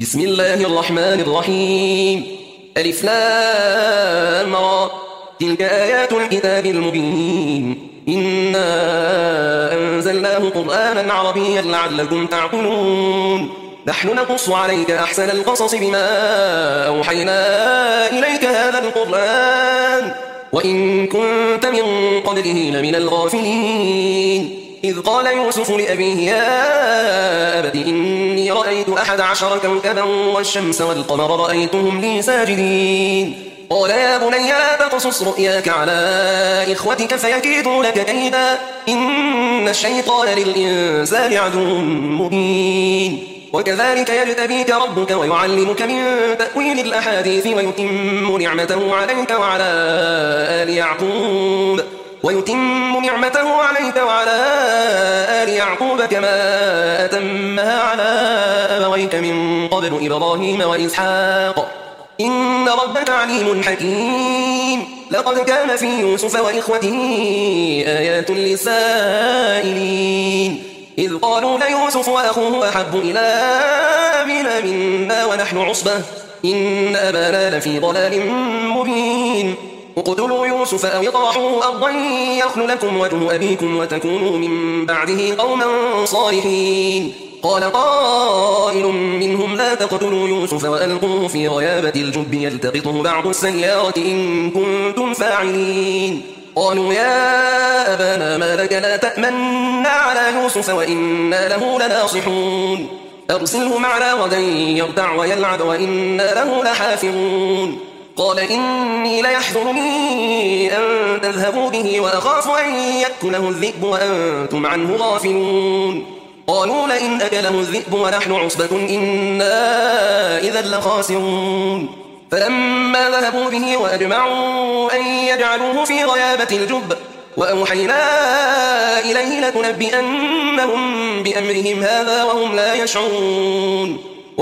بسم الله الرحمن الرحيم. ألف لام را. تلك آيات الكتاب المبين. إنا أنزلناه قرآنا عربيا لعلكم تعقلون. نحن نقص عليك أحسن القصص بما أوحينا إليك هذا القرآن وإن كنت من قبله لمن الغافلين. إذ قال يوسف لأبيه يا أبت إني رأيت 11 كوكبا والشمس والقمر رأيتهم لي ساجدين. قال يا بني لا تقصص رؤياك على إخوتك فيكيدوا لك كيدا إن الشيطان للإنسان عدو مبين. وكذلك يجتبيك ربك ويعلمك من تأويل الأحاديث ويتم نعمته عليك وعلى آل يعقوب كما أتمها على أبويك من قبل إبراهيم وإسحاق إن ربك عليم حكيم. لقد كان في يوسف وإخوته آيات للسائلين إذ قالوا ليوسف وأخوه أحب إلى أبينا منا ونحن عصبة إن أبانا لفي ضلال مبين. اقتلوا يوسف أو اطرحوه أرضا يخل لكم وجه أبيكم وتكونوا من بعده قوما صالحين. قال قائل منهم لا تقتلوا يوسف وألقوه في غيابة الجب يلتقطه بعض السيارة إن كنتم فاعلين. قالوا يا أبانا ما لك لا تأمنا على يوسف وإنا له لناصحون. أرسله معنا غدا يرتع ويلعب وإنا له لحافظون. قال إني ليحزنني أن تذهبوا به وأخاف أن يأكله الذئب وأنتم عنه غافلون. قالوا لئن أكله الذئب ونحن عصبة إنا إذا لخاسرون. فلما ذهبوا به وأجمعوا أن يجعلوه في غيابة الجب وأوحينا إليه لتنبئنهم بأمرهم هذا وهم لا يشعرون.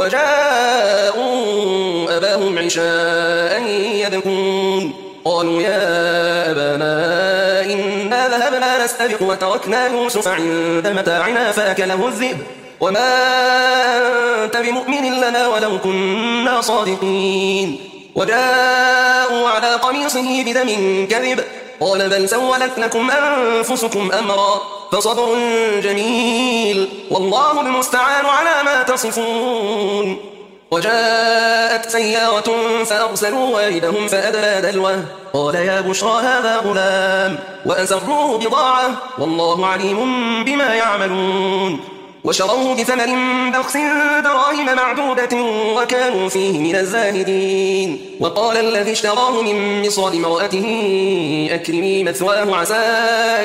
وجاءوا أباهم عشاء يبكون. قالوا يا أبانا إنا ذهبنا نستبق وتركنا يوسف عند متاعنا فأكله الذئب وما أنت بمؤمن لنا ولو كنا صادقين. وجاءوا على قميصه بدم كذب قال بل سولت لكم أنفسكم أمرا فصبر جميل والله المستعان على ما تصفون. وجاءت سيارة فأرسلوا والدهم فأدلى دلوه قال يا بشرى هذا غلام وأسروه بضاعة والله عليم بما يعملون. وشروه بثمن بخس دراهم معدودة وكانوا فيه من الزاهدين. وقال الذي اشتراه من مصر لامرأته أكرمي مثواه عسى أن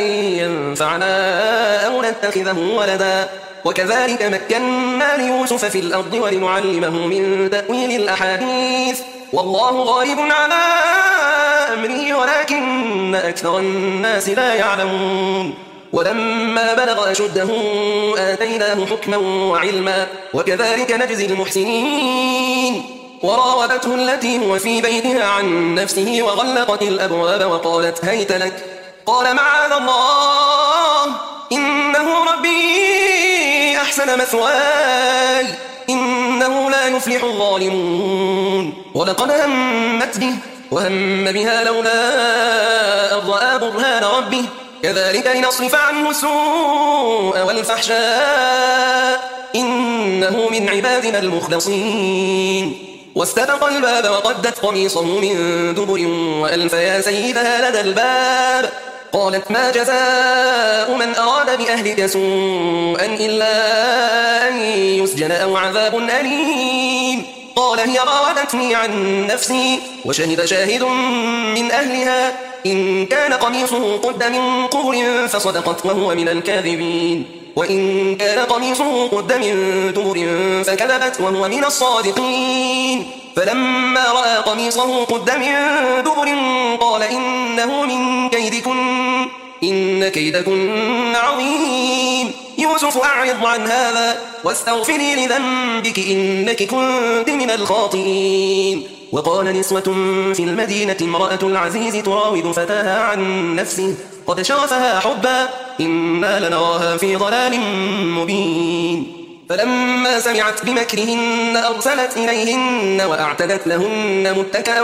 ينفعنا أو نتخذه ولدا. وكذلك مكنا ليوسف في الأرض ولنعلمه من تأويل الأحاديث والله غالب على أمره ولكن أكثر الناس لا يعلمون. ولما بلغ أشده آتيناه حكما وعلما وكذلك نجزي المحسنين. وراودته التي هو في بيتها عن نفسه وغلقت الأبواب وقالت هيت لك قال معاذ الله إنه ربي أحسن مثواي إنه لا يفلح الظالمون. ولقد همت به وهم بها لولا أن رأى برهان ربه كذلك لنصرف عنه السوء والفحشاء إنه من عبادنا المخلصين. واستبق الباب وقدت قميصه من دبر وألف يا سيدها لدى الباب. قالت ما جزاء من أراد بأهلك سوءا إلا أن يسجن أو عذاب أليم. قال هي راودتني عن نفسي وشهد شاهد من أهلها إن كان قميصه قد من قبر فصدقت وهو من الكاذبين وإن كان قميصه قد من دبر فكذبت وهو من الصادقين. فلما رأى قميصه قد من دبر قال إنه من كيدكن إن كيدكن عظيم. يوسف أعرض عن هذا واستغفري لذنبك إنك كنت من الخاطئين. وقال نسوة في المدينة امرأة العزيز تراود فتاها عن نفسه قد شغفها حبا إنا لنراها في ضلال مبين. فلما سمعت بمكرهن أرسلت إليهن وأعتدت لهن متكأ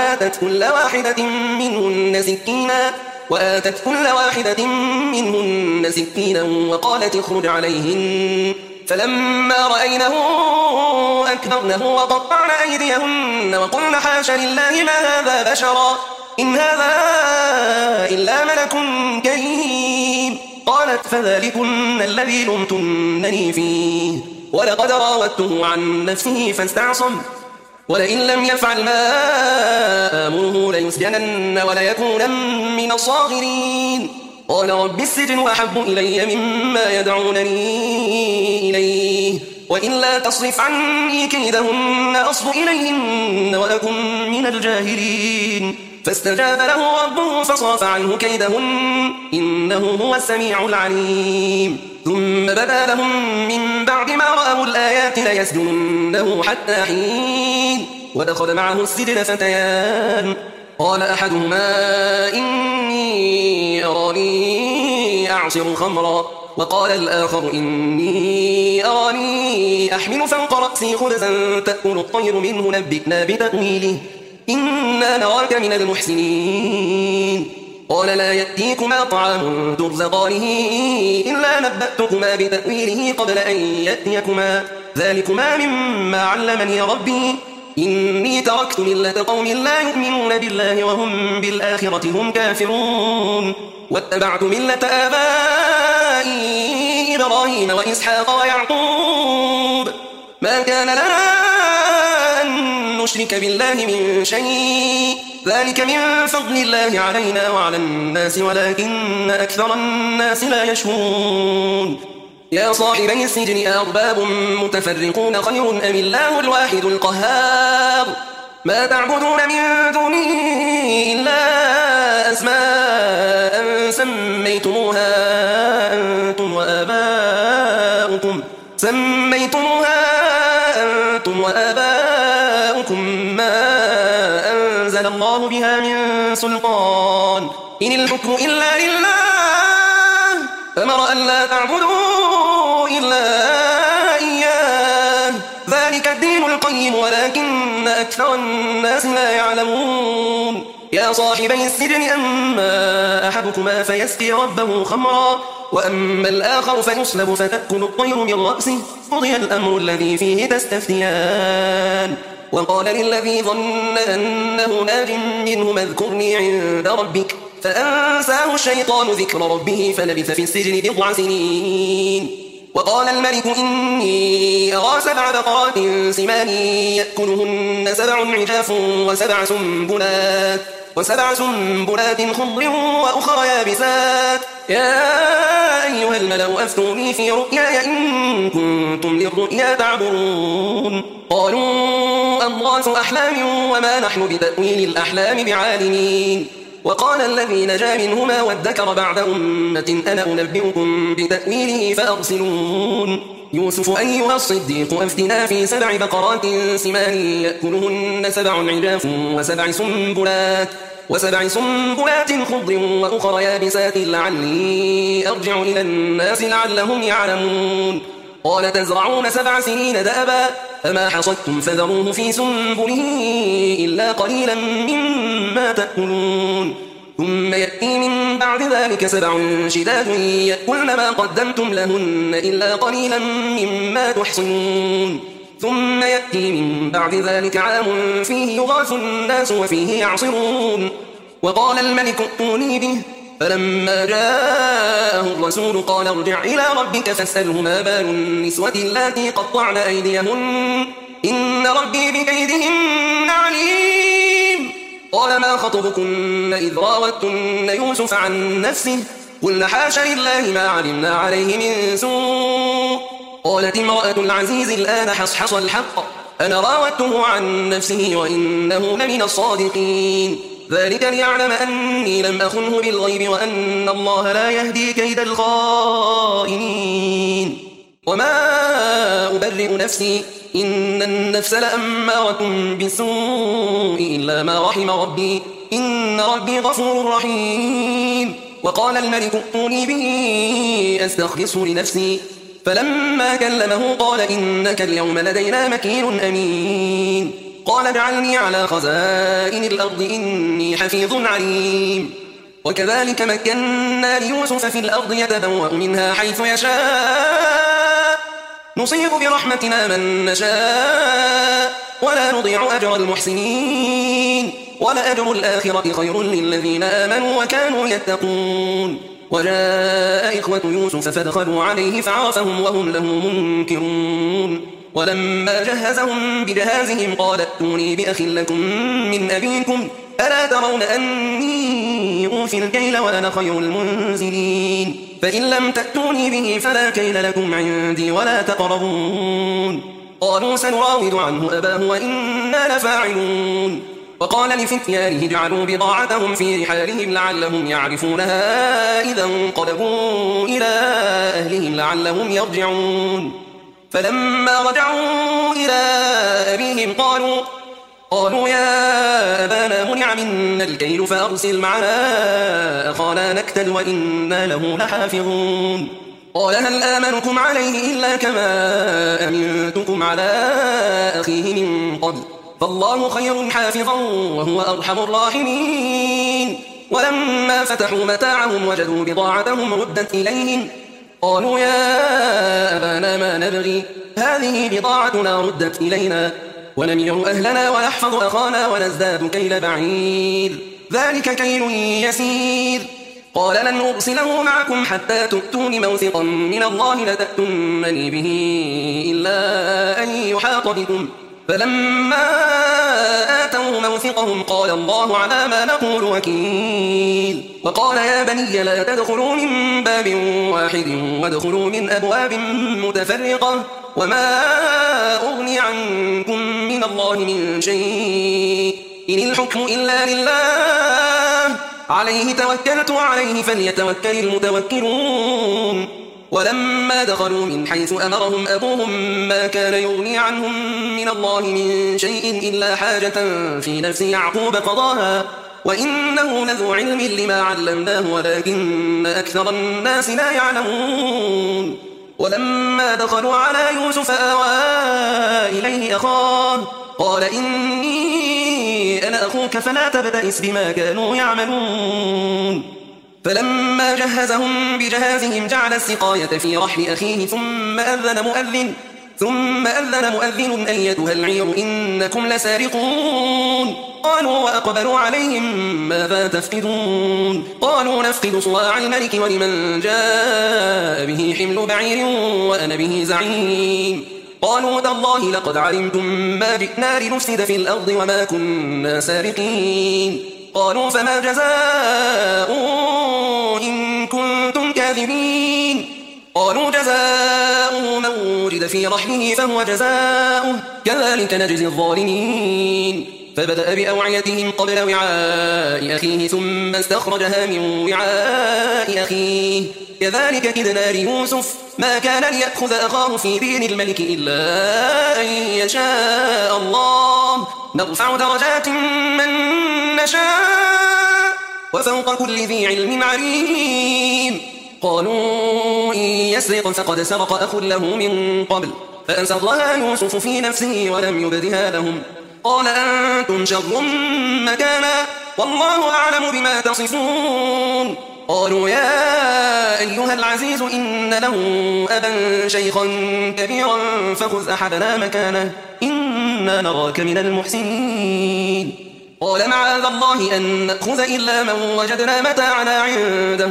وآتت كل واحدة منهن سكينا وقالت اخرج عليهن فلما رأينه أكبرنه وقطعن أيديهن وقلن حاش لله ما هذا بشرا إن هذا إلا ملك كريم. قالت فذلكن الذي لمتنني فيه ولقد راودته عن نفسه فاستعصم ولئن لم يفعل ما آمره ليسجنن وليكونن من الصاغرين. قال رب السجن أحب إلي مما يدعونني إليه وإلا تصرف عني كيدهن أصب إليهن وأكن من الجاهلين. فاستجاب له ربه فصرف عنه كيدهن إنه هو السميع العليم. ثم بدا لهم من بعد ما رأوا الآيات ليسجننه حتى حين. ودخل معه السجن فتيان قال أحدهما إني أراني أعصر خمرا وقال الآخر إني أراني أحمل فوق رأسي خبزا تأكل الطير منه نبئنا بتأويله إنا نراك من المحسنين. قال لا يأتيكما طعام ترزقانه إلا نبأتكما بتأويله قبل أن يأتيكما ذلكما مما علمني ربي إني تركت ملة قوم لا يؤمنون بالله وهم بالآخرة هم كافرون واتبعت ملة آبائي إبراهيم وإسحاق ويعقوب ما كان لنا أن نشرك بالله من شيء ذلك من فضل الله علينا وعلى الناس ولكن أكثر الناس لا يشكرون. يا صاحبي السجن أرباب متفرقون خير أم الله الواحد القهار ما تعبدون من دونه إلا أسماء سميتموها أنتم وآباؤكم ما أنزل الله بها من سلطان إن الحكم إلا لله أمر أن لا تعبدوا إلا إياه ذلك الدين القيم ولكن أكثر الناس لا يعلمون. يا صاحبي السجن أما أحدكما فيسقي ربه خمرا وأما الآخر فيصلب فتأكل الطير من رأسه قضي الأمر الذي فيه تستفتيان. وقال للذي ظن أنه ناج منهما اذكرني عند ربك فأنساه الشيطان ذكر ربه فلبث في السجن 9 سنين. وقال الملك إني أرى 7 بقرات سمان يأكلهن 7 عجاف وسبع سنبلات خضر وأخرى يابسات يا أيها الملأ أفتوني في رؤياي إن كنتم للرؤيا تعبرون. قالوا أضغاث أحلام وما نحن بتأويل الأحلام بعالمين. وقال الذي نجا منهما وادكر بعد أمة أنا أنبئكم بتأويله فأرسلون. يوسف أيها الصديق أفتنا في 7 بقرات سمان يأكلهن 7 عجاف وسبع سنبلات خضر وأخرى يابسات لعلي أرجع إلى الناس لعلهم يعلمون. قال تزرعون 7 سنين دأبا فما حصدتم فذروه في سنبله إلا قليلا مما تأكلون. ثم يأتي من بعد ذلك 7 شداد يأكلن ما قدمتم لهن إلا قليلا مما تحصنون. ثم يأتي من بعد ذلك عام فيه يغاث الناس وفيه يعصرون. وقال الملك ائتوني به فلما جاءه الرسول قال ارجع إلى ربك فاسأله ما بال النسوة اللاتي قطعن أيديهن إن ربي بكيدهن عليم. قال ما خطبكن إذ راوتن يوسف عن نفسه قلن حاش لله ما علمنا عليه من سوء. قالت امرأة العزيز الآن حصحص الحق أنا راودته عن نفسه وإنه لمن الصادقين. ذلك ليعلم أني لم أخنه بالغيب وأن الله لا يهدي كيد الخائنين. وما أبرئ نفسي إن النفس لأمارة بالسوء إلا ما رحم ربي إن ربي غفور رحيم. وقال الملك ائتوني به أستخلصه لنفسي فلما كلمه قال إنك اليوم لدينا مكين أمين. قال اجعلني على خزائن الأرض إني حفيظ عليم. وكذلك مكنا ليوسف في الأرض يتبوأ منها حيث يشاء نصيب برحمتنا من نشاء ولا نضيع أجر المحسنين ولأجر الآخرة خير للذين آمنوا وكانوا يتقون. وجاء إخوة يوسف فدخلوا عليه فعرفهم وهم له منكرون. ولما جهزهم بجهازهم قال ائتوني بأخ لكم من أبيكم ألا ترون أني أوفي الكيل وأنا خير المنزلين فإن لم تأتوني به فلا كيل لكم عندي ولا تقربون. قالوا سنراود عنه أباه وإنا لفاعلون. وقال لفتيانه اجعلوا بضاعتهم في رحالهم لعلهم يعرفونها إذا انقلبوا إلى أهلهم لعلهم يرجعون. فلما رجعوا إلى أبيهم قالوا يا أبانا منع منا الكيل فأرسل معنا أخانا نكتل وإنا له لحافظون. قال هل آمنكم عليه إلا كما أمنتكم على أخيه من قبل فالله خير حافظا وهو أرحم الراحمين. ولما فتحوا متاعهم وجدوا بضاعتهم ردت إليهم قالوا يا أبانا ما نبغي هذه بضاعتنا ردت إلينا ونمير أهلنا ونحفظ أخانا ونزداد كيل بعير ذلك كيل يسير. قال لن أرسله معكم حتى تؤتون موثقا من الله لتأتونني به إلا أن يحاط بكم. فلما آتوا موثقهم قال الله على ما نقول وكيل. وقال يا بني لا تدخلوا من باب واحد وادخلوا من أبواب متفرقة وما أغني عنكم من الله من شيء إن الحكم إلا لله عليه توكلت وعليه فليتوكل المتوكلون. ولما دخلوا من حيث أمرهم أبوهم ما كان يغني عنهم من الله من شيء إلا حاجة في نفس يعقوب قضاها وإنه لذو علم لما علمناه ولكن أكثر الناس لا يعلمون. ولما دخلوا على يوسف آوى إليه أخاه قال إني أنا أخوك فلا تبتئس بما كانوا يعملون. فلما جهزهم بجهازهم جعل السقاية في رحل أخيه ثم أذن مؤذن أيتها العير إنكم لسارقون. قالوا وأقبلوا عليهم ماذا تفقدون قالوا نفقد صواع الملك ولمن جاء به حمل بعير وأنا به زعيم. قالوا تالله لقد علمتم ما جئنا لنفسد في الأرض وما كنا سارقين. قالوا فما جزاء إن كنتم كاذبين. قالوا جزاؤه من وجد في رحله فهو جزاؤه كذلك نجزي الظالمين. فبدأ بأوعيتهم قبل وعاء أخيه ثم استخرجها من وعاء أخيه كذلك كدنا ليوسف ما كان ليأخذ أخاه في دين الملك إلا أن يشاء الله نرفع درجات من نشاء وفوق كل ذي علم عليم. قالوا إن يسرق فقد سرق أخ له من قبل فأسرها يوسف في نفسه ولم يبدها لهم. قال أنتم شر مكانا والله أعلم بما تصفون. قالوا يا أيها العزيز إن له أبا شيخا كبيرا فخذ أحدنا مكانه إنا نراك من المحسنين. قال معاذ الله أن نأخذ إلا من وجدنا متاعنا عنده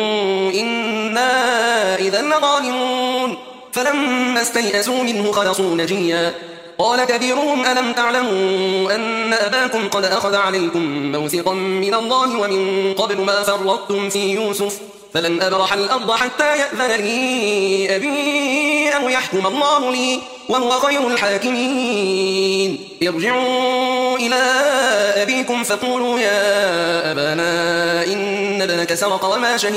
إنا إذا لظالمون. فلما استيئسوا منه خلصوا نجيا. قال كبيرهم ألم تعلموا أن أباكم قد أخذ عليكم موثقا من الله ومن قبل ما فرطتم في يوسف فلن أبرح الأرض حتى يأذن لي أبي أو يحكم الله لي وهو خير الحاكمين. ارجعوا إلى أبيكم فقولوا يا أبانا إن ابنك سرق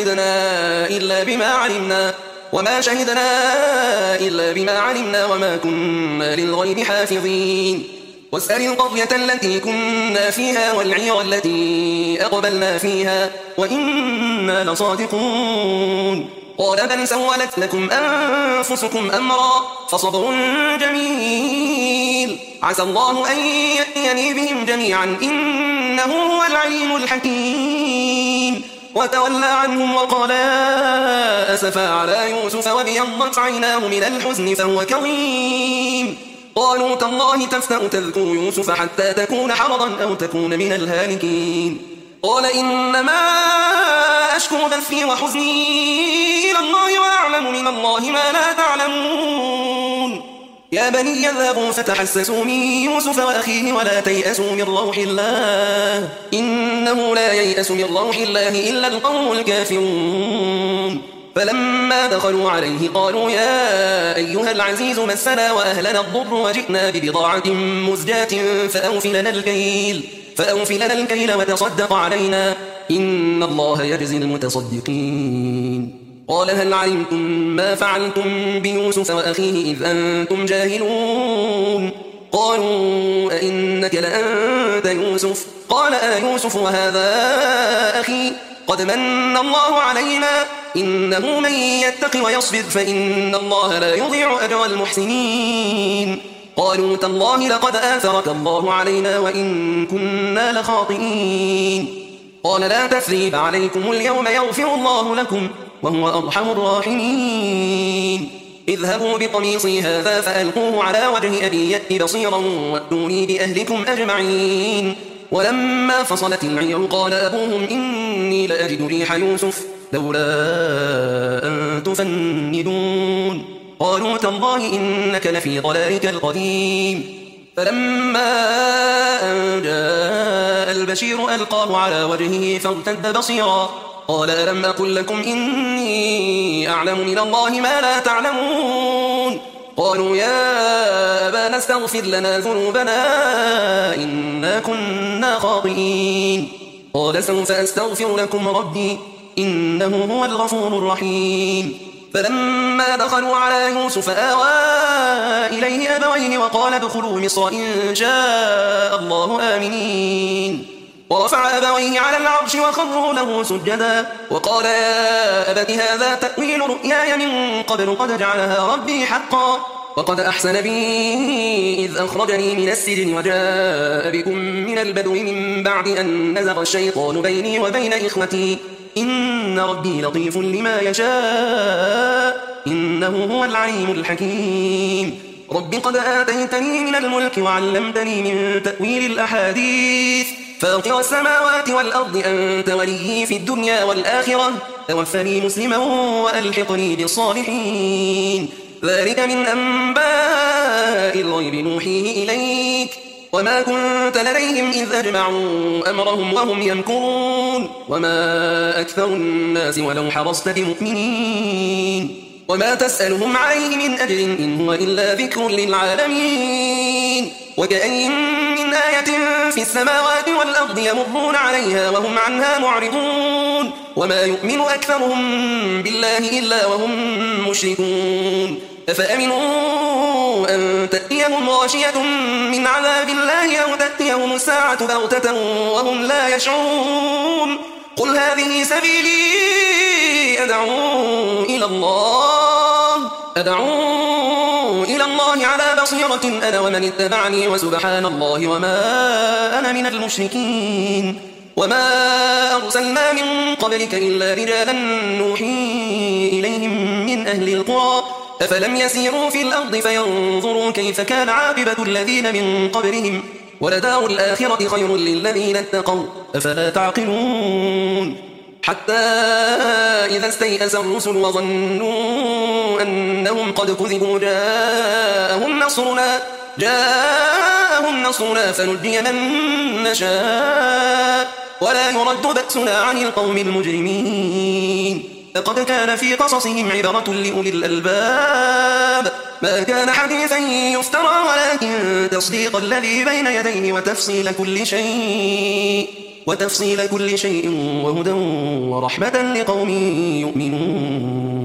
وما شهدنا إلا بما علمنا وما كنا للغيب حافظين. واسأل القرية التي كنا فيها والعير التي أقبلنا فيها وإنا لصادقون. قال بل سولت لكم أنفسكم أمرا فصبر جميل عسى الله أن يأتيني بهم جميعا إنه هو العليم الحكيم وتولى عنهم وقال يا أسفا على يوسف وابيضت عيناه من الحزن فهو كظيم قالوا تالله تفتأ تذكر يوسف حتى تكون حرضا أو تكون من الهالكين قال إنما أشكو بثي وحزني إلى الله وأعلم من الله ما لا تعلمون يا بني يذهبوا فتحسسوا من يوسف وأخيه ولا تيأسوا من روح الله إنه لا ييأس من روح الله إلا القوم الكافرون فلما دخلوا عليه قالوا يا أيها العزيز مسنا وأهلنا الضر وجئنا ببضاعة مزجاة فأوف لنا الكيل وتصدق علينا إن الله يجزي المتصدقين قال هل علمتم ما فعلتم بيوسف وأخيه إذ أنتم جاهلون قالوا أئنك لأنت يوسف قال يوسف وهذا أخي قد من الله علينا إنه من يتق ويصبر فإن الله لا يضيع أجر المحسنين قالوا تالله لقد آثرك الله علينا وإن كنا لخاطئين قال لا تثريب عليكم اليوم يغفر الله لكم وهو أرحم الراحمين اذهبوا بقميصي هذا فألقوه على وجه أبي يأت بصيرا وأتوني بأهلكم أجمعين ولما فصلت العير قال أبوهم إني لأجد ريح يوسف لولا أن تفندون قالوا تالله إنك لفي ضلالك القديم فلما أن جاء البشير ألقاه على وجهه فارتد بصيرا قال ألم أقل لكم إني أعلم من الله ما لا تعلمون قالوا يا أبانا استغفر لنا ذنوبنا إنا كنا خاطئين قال سوف أستغفر لكم ربي إنه هو الغفور الرحيم فلما دخلوا على يوسف آوى إليه أبويه وقال ادخلوا مصر إن شاء الله آمنين ورفع أبويه على العرش وخروا له سجدا وقال يا أبت هذا تأويل رؤياي من قبل قد جعلها ربي حقا وقد أحسن بي إذ أخرجني من السجن وجاء بكم من البدو من بعد أن نزغ الشيطان بيني وبين إخوتي إن ربي لطيف لما يشاء إنه هو العليم الحكيم رب قد آتيتني من الملك وعلمتني من تأويل الأحاديث فاطر السماوات والأرض أنت وليي في الدنيا والآخرة توفني مسلما وألحقني بالصالحين ذلك من أنباء الغيب نوحيه إليك وما كنت لديهم إذ أجمعوا أمرهم وهم يمكرون وما أكثر الناس ولو حرصت بمؤمنين وما تسألهم عليه من أجر إن هو إلا ذكر للعالمين وكأين من آية في السماوات والأرض يمرون عليها وهم عنها معرضون وما يؤمن أكثرهم بالله إلا وهم مشركون أفأمنوا أن تأتيهم غاشية من عذاب الله أو تأتيهم الساعة بغتة وهم لا يشعرون قل هذه سبيلي أدعو إلى الله على بصيرة أنا ومن اتبعني وسبحان الله وما أنا من المشركين وما أرسلنا من قبلك إلا رجالا نوحي إليهم من أهل القرى أفلم يسيروا في الأرض فينظروا كيف كان عاقبة الذين من قبلهم ولدار الآخرة خير للذين اتقوا أفلا تعقلون حتى إذا استيأس الرسل وظنوا أنهم قد كذبوا جاءهم نصرنا فنجي من نشاء ولا يرد بأسنا عن القوم المجرمين لقد كان في قصصهم عبرة لأولي الألباب ما كان حديثا يفترى ولكن تصديق الذي بين يديه وتفصيل كل شيء وهدى ورحمة لقوم يؤمنون